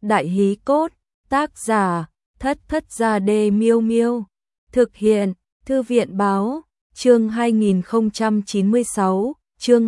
Đại hí cốt, tác giả, Thất Thất Gia Đê Miêu Miêu. Thực hiện, Thư viện Báo, chương 2096, chương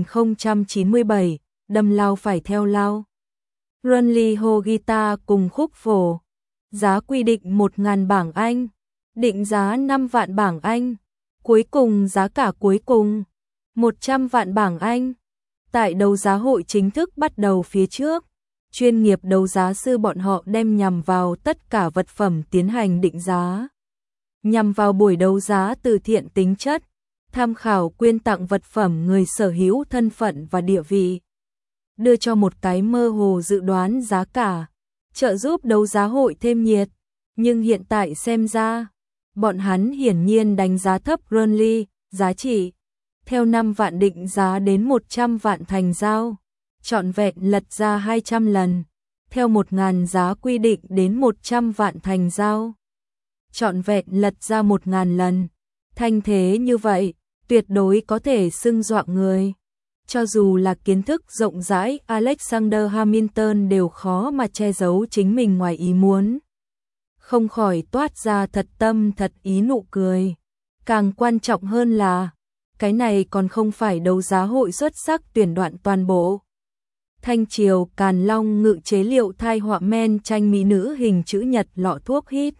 2097, đâm lao phải theo lao. Runly Ho Guitar cùng khúc phổ. Giá quy định 1.000 bảng Anh, định giá 5 vạn bảng Anh. Cuối cùng giá cả cuối cùng 100 vạn bảng Anh. Tại đấu giá hội chính thức bắt đầu phía trước, chuyên nghiệp đấu giá sư bọn họ đem nhằm vào tất cả vật phẩm tiến hành định giá. Nhằm vào buổi đấu giá từ thiện tính chất, tham khảo quyên tặng vật phẩm người sở hữu thân phận và địa vị. Đưa cho một cái mơ hồ dự đoán giá cả, trợ giúp đấu giá hội thêm nhiệt. Nhưng hiện tại xem ra, bọn hắn hiển nhiên đánh giá thấp Runly, giá trị theo 5 vạn định giá đến 100 vạn thành giao, trọn vẹn lật ra 200 lần, theo 1.000 giá quy định đến 100 vạn thành giao, trọn vẹn lật ra 1.000 lần. Thanh thế như vậy, tuyệt đối có thể xưng dọa người. Cho dù là kiến thức rộng rãi, Alexander Hamilton đều khó mà che giấu chính mình ngoài ý muốn. Không khỏi toát ra thật tâm thật ý nụ cười. Càng quan trọng hơn là, cái này còn không phải đấu giá hội xuất sắc tuyển đoạn toàn bộ. Thanh Triều Càn Long ngự chế liệu thai họa men tranh mỹ nữ hình chữ nhật lọ thuốc hít.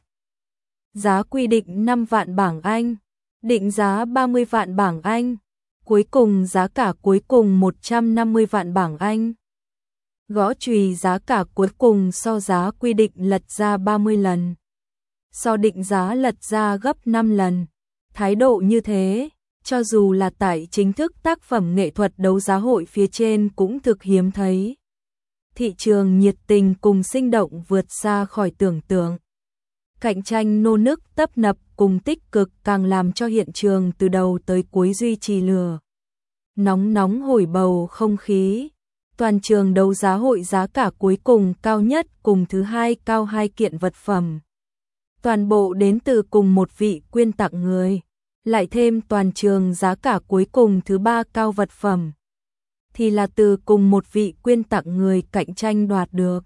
Giá quy định 5 vạn bảng Anh, định giá 30 vạn bảng Anh, cuối cùng giá cả cuối cùng 150 vạn bảng Anh. Gõ chùy giá cả cuối cùng so giá quy định lật ra 30 lần, so định giá lật ra gấp 5 lần. Thái độ như thế, cho dù là tại chính thức tác phẩm nghệ thuật đấu giá hội phía trên cũng thực hiếm thấy. Thị trường nhiệt tình cùng sinh động vượt xa khỏi tưởng tượng. Cạnh tranh nô nức tấp nập cùng tích cực càng làm cho hiện trường từ đầu tới cuối duy trì lửa nóng nóng hổi bầu không khí. Toàn trường đấu giá hội giá cả cuối cùng cao nhất cùng thứ hai cao 2 kiện vật phẩm. Toàn bộ đến từ cùng một vị quyên tặng người. Lại thêm toàn trường giá cả cuối cùng thứ ba cao vật phẩm, thì là từ cùng một vị quyên tặng người cạnh tranh đoạt được.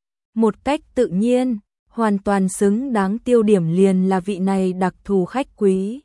Một cách tự nhiên, hoàn toàn xứng đáng tiêu điểm liền là vị này đặc thù khách quý.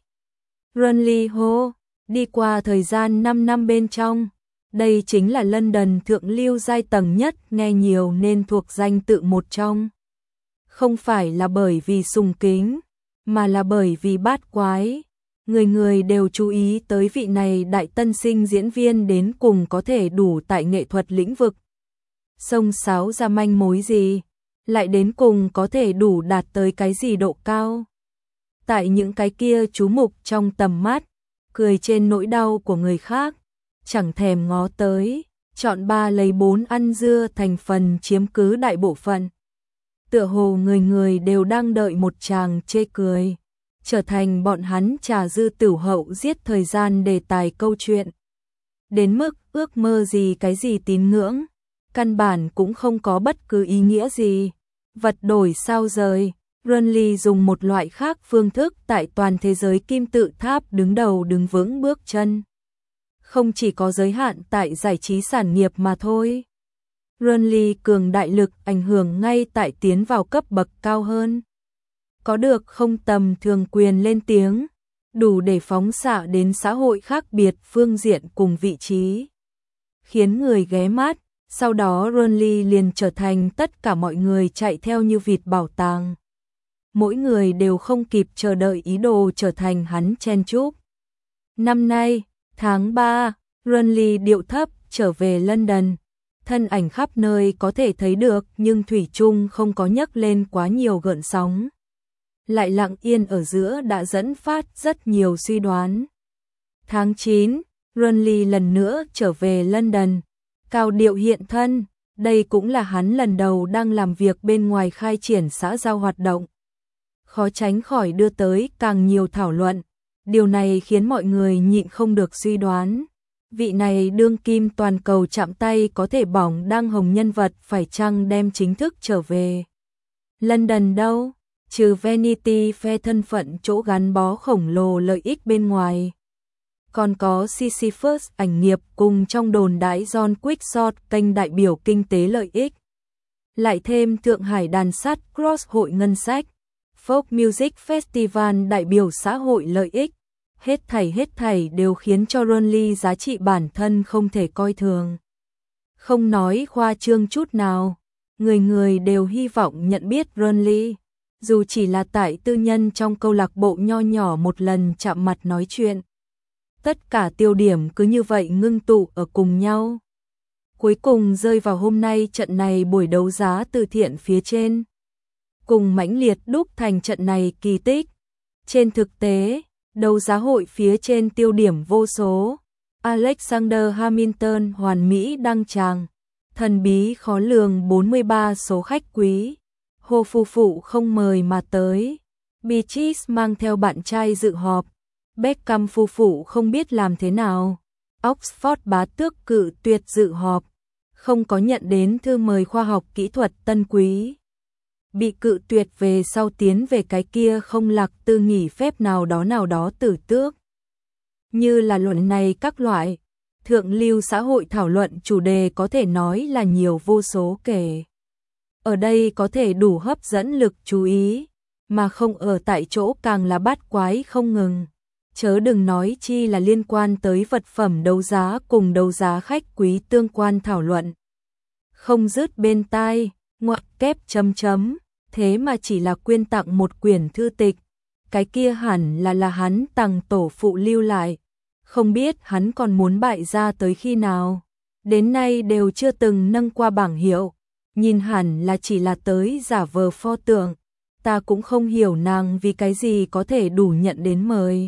Runly Ho, đi qua thời gian 5 năm bên trong, đây chính là London thượng lưu giai tầng nhất nghe nhiều nên thuộc danh tự một trong. Không phải là bởi vì sùng kính, mà là bởi vì bát quái. Người người đều chú ý tới vị này đại tân sinh diễn viên đến cùng có thể đủ tại nghệ thuật lĩnh vực xông xáo ra manh mối gì, lại đến cùng có thể đủ đạt tới cái gì độ cao. Tại những cái kia chú mục trong tầm mắt, cười trên nỗi đau của người khác, chẳng thèm ngó tới, chọn 3 lấy 4 ăn dưa thành phần chiếm cứ đại bộ phận. Tựa hồ người người đều đang đợi một tràng chê cười, trở thành bọn hắn trà dư tửu hậu giết thời gian đề tài câu chuyện. Đến mức ước mơ gì cái gì tín ngưỡng, căn bản cũng không có bất cứ ý nghĩa gì. Vật đổi sao rời, Runly dùng một loại khác phương thức tại toàn thế giới kim tự tháp đứng đầu đứng vững bước chân. Không chỉ có giới hạn tại giải trí sản nghiệp mà thôi. Runly cường đại lực ảnh hưởng ngay tại tiến vào cấp bậc cao hơn. Có được không tầm thường quyền lên tiếng, đủ để phóng xạ đến xã hội khác biệt phương diện cùng vị trí. Khiến người ghé mắt, sau đó Runly liền trở thành tất cả mọi người chạy theo như vịt bảo tàng. Mỗi người đều không kịp chờ đợi ý đồ trở thành hắn chen chúc. Năm nay, tháng 3, Runly điệu thấp trở về London. Thân ảnh khắp nơi có thể thấy được nhưng thủy chung không có nhấc lên quá nhiều gợn sóng. Lại lặng yên ở giữa đã dẫn phát rất nhiều suy đoán. Tháng 9, Runly lần nữa trở về London, cao điệu hiện thân, đây cũng là hắn lần đầu đang làm việc bên ngoài khai triển xã giao hoạt động. Khó tránh khỏi đưa tới càng nhiều thảo luận, điều này khiến mọi người nhịn không được suy đoán. Vị này đương kim toàn cầu chạm tay có thể bỏng đang hồng nhân vật phải chăng đem chính thức trở về London đâu? Trừ Vanity Fair thân phận chỗ gắn bó khổng lồ lợi ích bên ngoài. Còn có Sisyphus ảnh nghiệp cùng trong đồn đãi John Quixote kênh đại biểu kinh tế lợi ích. lại thêm Thượng Hải đàn sát Cross hội ngân sách, Folk Music Festival đại biểu xã hội lợi ích, hết thảy đều khiến cho Ronly giá trị bản thân không thể coi thường. Không nói khoa trương chút nào, người người đều hy vọng nhận biết Ronly, dù chỉ là tại tư nhân trong câu lạc bộ nho nhỏ một lần chạm mặt nói chuyện. Tất cả tiêu điểm cứ như vậy ngưng tụ ở cùng nhau. Cuối cùng rơi vào hôm nay trận này buổi đấu giá từ thiện phía trên. Cùng mãnh liệt đúc thành trận này kỳ tích. Trên thực tế, đấu giá hội phía trên tiêu điểm vô số. Alexander Hamilton hoàn mỹ đăng tràng. Thần bí khó lường 43 số khách quý. Hồ Phu Phụ không mời mà tới. Beatrice mang theo bạn trai dự họp. Beckham phu phụ không biết làm thế nào. Oxford bá tước cự tuyệt dự họp. Không có nhận đến thư mời khoa học kỹ thuật tân quý. Bị cự tuyệt về sau tiến về cái kia không lạc tư nghỉ phép nào đó tử tước. Như là luận này các loại, thượng lưu xã hội thảo luận chủ đề có thể nói là nhiều vô số kể. Ở đây có thể đủ hấp dẫn lực chú ý, mà không ở tại chỗ càng là bát quái không ngừng. Chớ đừng nói chi là liên quan tới vật phẩm đấu giá cùng đấu giá khách quý tương quan thảo luận. Không dứt bên tai, ngoặc kép chấm chấm, thế mà chỉ là quyên tặng một quyển thư tịch. Cái kia hẳn là hắn tặng tổ phụ lưu lại. Không biết hắn còn muốn bại ra tới khi nào. Đến nay đều chưa từng nâng qua bảng hiệu. Nhìn hẳn là chỉ là tới giả vờ pho tượng. Ta cũng không hiểu nàng vì cái gì có thể đủ nhận đến mời.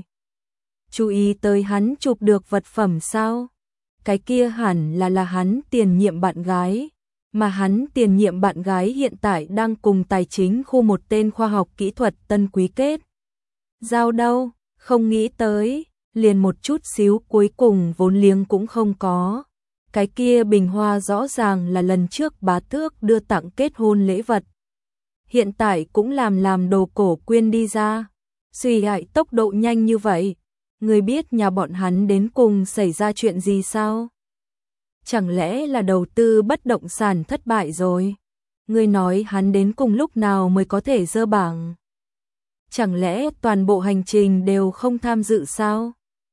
Chú ý tới hắn chụp được vật phẩm sao? Cái kia hẳn là hắn tiền nhiệm bạn gái, mà hắn tiền nhiệm bạn gái hiện tại đang cùng tài chính khu một tên khoa học kỹ thuật tân quý kết. Giao đâu, không nghĩ tới, liền một chút xíu cuối cùng vốn liếng cũng không có. Cái kia bình hoa rõ ràng là lần trước bá tước đưa tặng kết hôn lễ vật. Hiện tại cũng làm đồ cổ quyên đi ra. Suy hại tốc độ nhanh như vậy. Người biết nhà bọn hắn đến cùng xảy ra chuyện gì sao? Chẳng lẽ là đầu tư bất động sản thất bại rồi? Người nói hắn đến cùng lúc nào mới có thể dơ bảng? Chẳng lẽ toàn bộ hành trình đều không tham dự sao?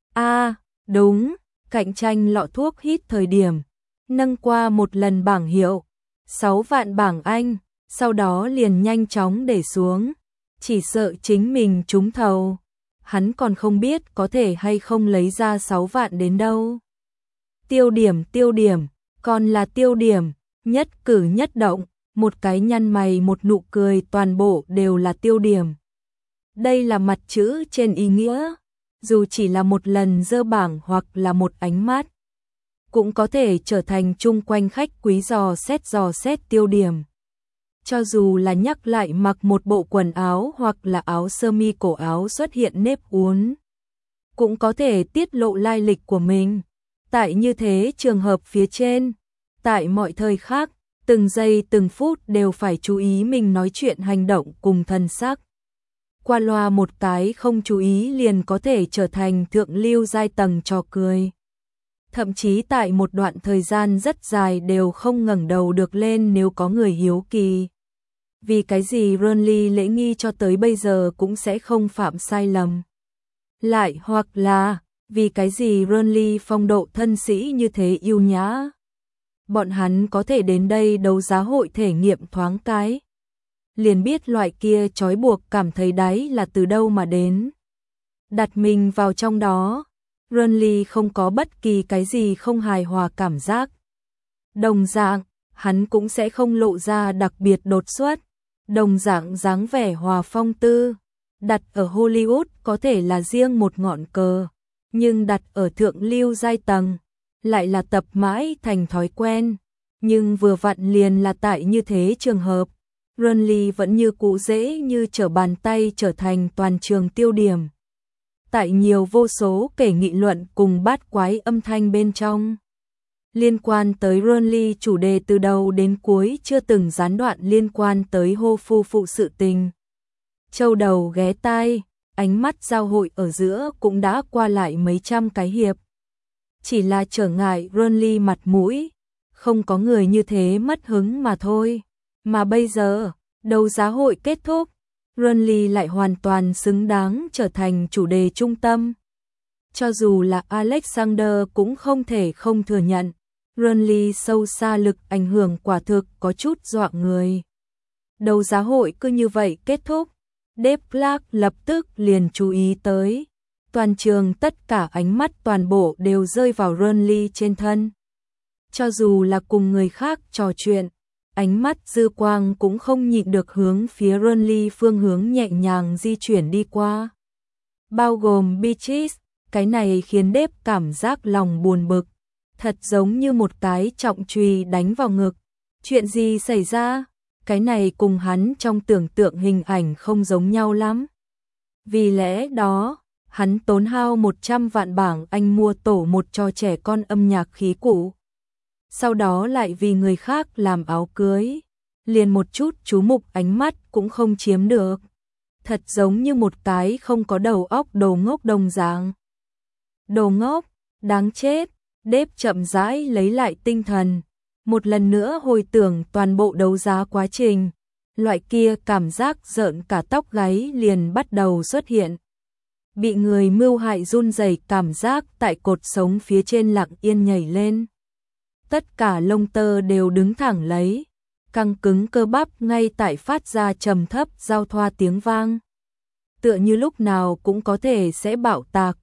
Đúng, cạnh tranh lọ thuốc hít thời điểm, nâng qua một lần bảng hiệu, 6 vạn bảng Anh, sau đó liền nhanh chóng để xuống, chỉ sợ chính mình trúng thầu. Hắn còn không biết có thể hay không lấy ra 6 vạn đến đâu. Tiêu điểm, còn là tiêu điểm, nhất cử nhất động, một cái nhăn mày một nụ cười toàn bộ đều là tiêu điểm. Đây là mặt chữ trên ý nghĩa, dù chỉ là một lần dơ bảng hoặc là một ánh mắt, cũng có thể trở thành chung quanh khách quý dò xét tiêu điểm. Cho dù là nhắc lại mặc một bộ quần áo hoặc là áo sơ mi cổ áo xuất hiện nếp uốn, cũng có thể tiết lộ lai lịch của mình. Tại như thế trường hợp phía trên, tại mọi thời khác, từng giây từng phút đều phải chú ý mình nói chuyện hành động cùng thân sắc. Qua loa một cái không chú ý liền có thể trở thành thượng lưu giai tầng trò cười. Thậm chí tại một đoạn thời gian rất dài đều không ngẩng đầu được lên nếu có người hiếu kỳ. Vì cái gì Ronly lễ nghi cho tới bây giờ cũng sẽ không phạm sai lầm. Lại hoặc là, vì cái gì Ronly phong độ thân sĩ như thế yêu nhã. Bọn hắn có thể đến đây đấu giá hội thể nghiệm thoáng cái. Liền biết loại kia trói buộc cảm thấy đáy là từ đâu mà đến. Đặt mình vào trong đó, Ronly không có bất kỳ cái gì không hài hòa cảm giác. Đồng dạng, hắn cũng sẽ không lộ ra đặc biệt đột xuất. Đồng dạng dáng vẻ hòa phong tư, đặt ở Hollywood có thể là riêng một ngọn cờ, nhưng đặt ở thượng lưu giai tầng, lại là tập mãi thành thói quen. Nhưng vừa vặn liền là tại như thế trường hợp, Ronly vẫn như cũ dễ như trở bàn tay trở thành toàn trường tiêu điểm. Tại nhiều vô số kể nghị luận cùng bát quái âm thanh bên trong. Liên quan tới Ronly chủ đề từ đầu đến cuối chưa từng gián đoạn liên quan tới Hồ Phu Phụ sự tình. Châu đầu ghé tai, ánh mắt giao hội ở giữa cũng đã qua lại mấy trăm cái hiệp. Chỉ là trở ngại Ronly mặt mũi, không có người như thế mất hứng mà thôi. Mà bây giờ, đấu giá hội kết thúc, Burnley lại hoàn toàn xứng đáng trở thành chủ đề trung tâm. Cho dù là Alexander cũng không thể không thừa nhận, Burnley sâu xa lực ảnh hưởng quả thực có chút dọa người. Đấu giá hội cứ như vậy kết thúc, Dave Clark lập tức liền chú ý tới. Toàn trường tất cả ánh mắt toàn bộ đều rơi vào Burnley trên thân. Cho dù là cùng người khác trò chuyện, ánh mắt dư quang cũng không nhịn được hướng phía Burnley phương hướng nhẹ nhàng di chuyển đi qua. Bao gồm Beatrice, cái này khiến Dave cảm giác lòng buồn bực. Thật giống như một cái trọng chùy đánh vào ngực. Chuyện gì xảy ra? Cái này cùng hắn trong tưởng tượng hình ảnh không giống nhau lắm. Vì lẽ đó, hắn tốn hao 100 vạn bảng Anh mua tổ một cho trẻ con âm nhạc khí cụ. Sau đó lại vì người khác làm áo cưới. Liền một chút chú mục ánh mắt cũng không chiếm được. Thật giống như một cái không có đầu óc đồ ngốc đồng dạng. Đồ ngốc, đáng chết. Dave chậm rãi lấy lại tinh thần. Một lần nữa hồi tưởng toàn bộ đấu giá quá trình. Loại kia cảm giác rợn cả tóc gáy liền bắt đầu xuất hiện. Bị người mưu hại run rẩy cảm giác tại cột sống phía trên lặng yên nhảy lên. Tất cả lông tơ đều đứng thẳng lấy. Căng cứng cơ bắp ngay tại phát ra trầm thấp giao thoa tiếng vang. Tựa như lúc nào cũng có thể sẽ bạo tạc.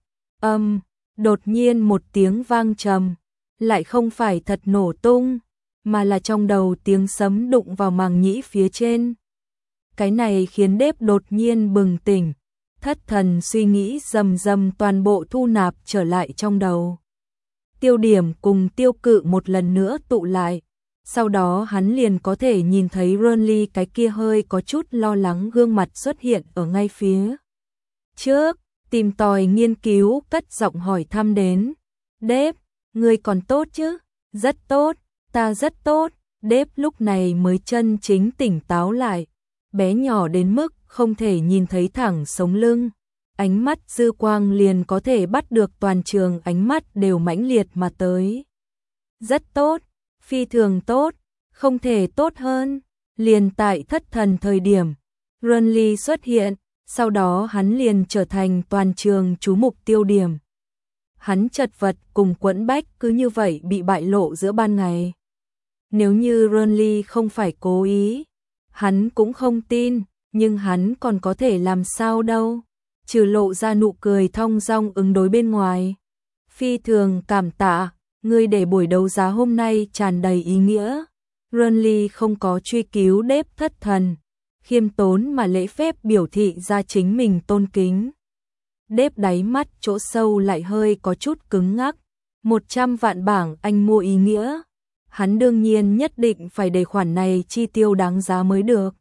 Đột nhiên một tiếng vang trầm. Lại không phải thật nổ tung, mà là trong đầu tiếng sấm đụng vào màng nhĩ phía trên. Cái này khiến Dave đột nhiên bừng tỉnh. Thất thần suy nghĩ rầm rầm toàn bộ thu nạp trở lại trong đầu. Tiêu điểm cùng tiêu cự một lần nữa tụ lại. Sau đó hắn liền có thể nhìn thấy Burnley cái kia hơi có chút lo lắng gương mặt xuất hiện ở ngay phía trước. Tìm tòi nghiên cứu cất giọng hỏi thăm đến. Dave, ngươi còn tốt chứ? Rất tốt, ta rất tốt. Dave lúc này mới chân chính tỉnh táo lại. Bé nhỏ đến mức không thể nhìn thấy thẳng sống lưng. Ánh mắt dư quang liền có thể bắt được toàn trường ánh mắt đều mãnh liệt mà tới. Rất tốt, phi thường tốt, không thể tốt hơn. Liền tại thất thần thời điểm, Burnley xuất hiện, sau đó hắn liền trở thành toàn trường chú mục tiêu điểm. Hắn chật vật cùng quẫn bách cứ như vậy bị bại lộ giữa ban ngày. Nếu như Burnley không phải cố ý, hắn cũng không tin, nhưng hắn còn có thể làm sao đâu, trừ lộ ra nụ cười thong dong ứng đối bên ngoài. Phi thường cảm tạ, ngươi để buổi đấu giá hôm nay tràn đầy ý nghĩa. Burnley không có truy cứu Dave thất thần, khiêm tốn mà lễ phép biểu thị ra chính mình tôn kính. Dave đáy mắt chỗ sâu lại hơi có chút cứng ngắc. 100 vạn bảng Anh mua ý nghĩa. Hắn đương nhiên nhất định phải để khoản này chi tiêu đáng giá mới được.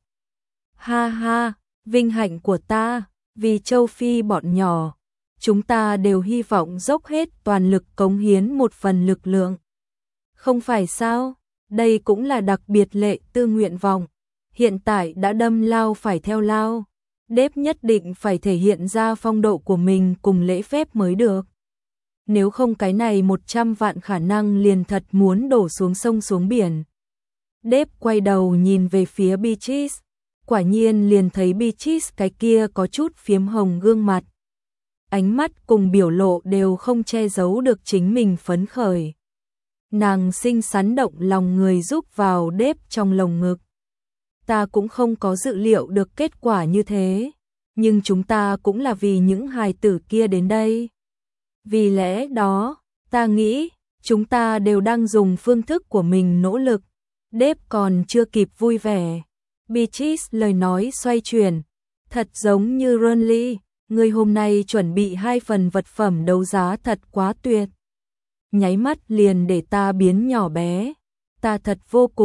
Ha ha, vinh hạnh của ta, vì châu Phi bọn nhỏ. Chúng ta đều hy vọng dốc hết toàn lực cống hiến một phần lực lượng. Không phải sao, đây cũng là đặc biệt lệ tư nguyện vọng. Hiện tại đã đâm lao phải theo lao. Dave nhất định phải thể hiện ra phong độ của mình cùng lễ phép mới được. Nếu không cái này 100 vạn khả năng liền thật muốn đổ xuống sông xuống biển. Dave quay đầu nhìn về phía Beatrice. Quả nhiên liền thấy Beatrice cái kia có chút phiếm hồng gương mặt. Ánh mắt cùng biểu lộ đều không che giấu được chính mình phấn khởi. Nàng xinh xắn động lòng người rúc vào Dave trong lồng ngực. Ta cũng không có dự liệu được kết quả như thế, nhưng chúng ta cũng là vì những hài tử kia đến đây. Vì lẽ đó, ta nghĩ, chúng ta đều đang dùng phương thức của mình nỗ lực. Dave còn chưa kịp vui vẻ. Beatrice lời nói xoay chuyển, thật giống như Burnley, người hôm nay chuẩn bị 2 phần vật phẩm đấu giá thật quá tuyệt. Nháy mắt liền để ta biến nhỏ bé. Ta thật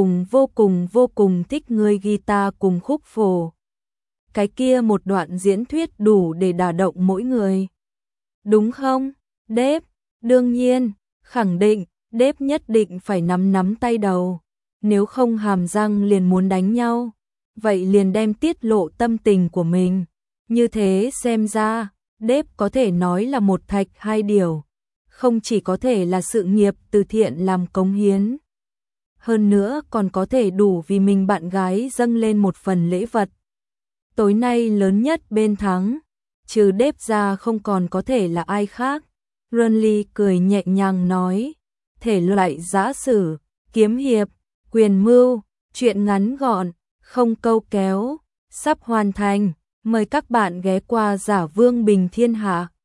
vô cùng thích ngươi guitar cùng khúc phổ. Cái kia một đoạn diễn thuyết đủ để đả động mỗi người. Đúng không, Dave? Đương nhiên, khẳng định, Dave nhất định phải nắm tay đầu. Nếu không hàm răng liền muốn đánh nhau. Vậy liền đem tiết lộ tâm tình của mình. Như thế xem ra, Dave có thể nói là một thạch hai điều. Không chỉ có thể là sự nghiệp từ thiện làm cống hiến. hơn nữa còn có thể đủ vì mình bạn gái dâng lên một phần lễ vật. Tối nay lớn nhất bên thắng, trừ Đếp ra không còn có thể là ai khác. Renly cười nhẹ nhàng nói, thể loại giã sử, kiếm hiệp, quyền mưu, truyện ngắn gọn, không câu kéo, sắp hoàn thành, mời các bạn ghé qua Giả Vương Bình Thiên Hạ.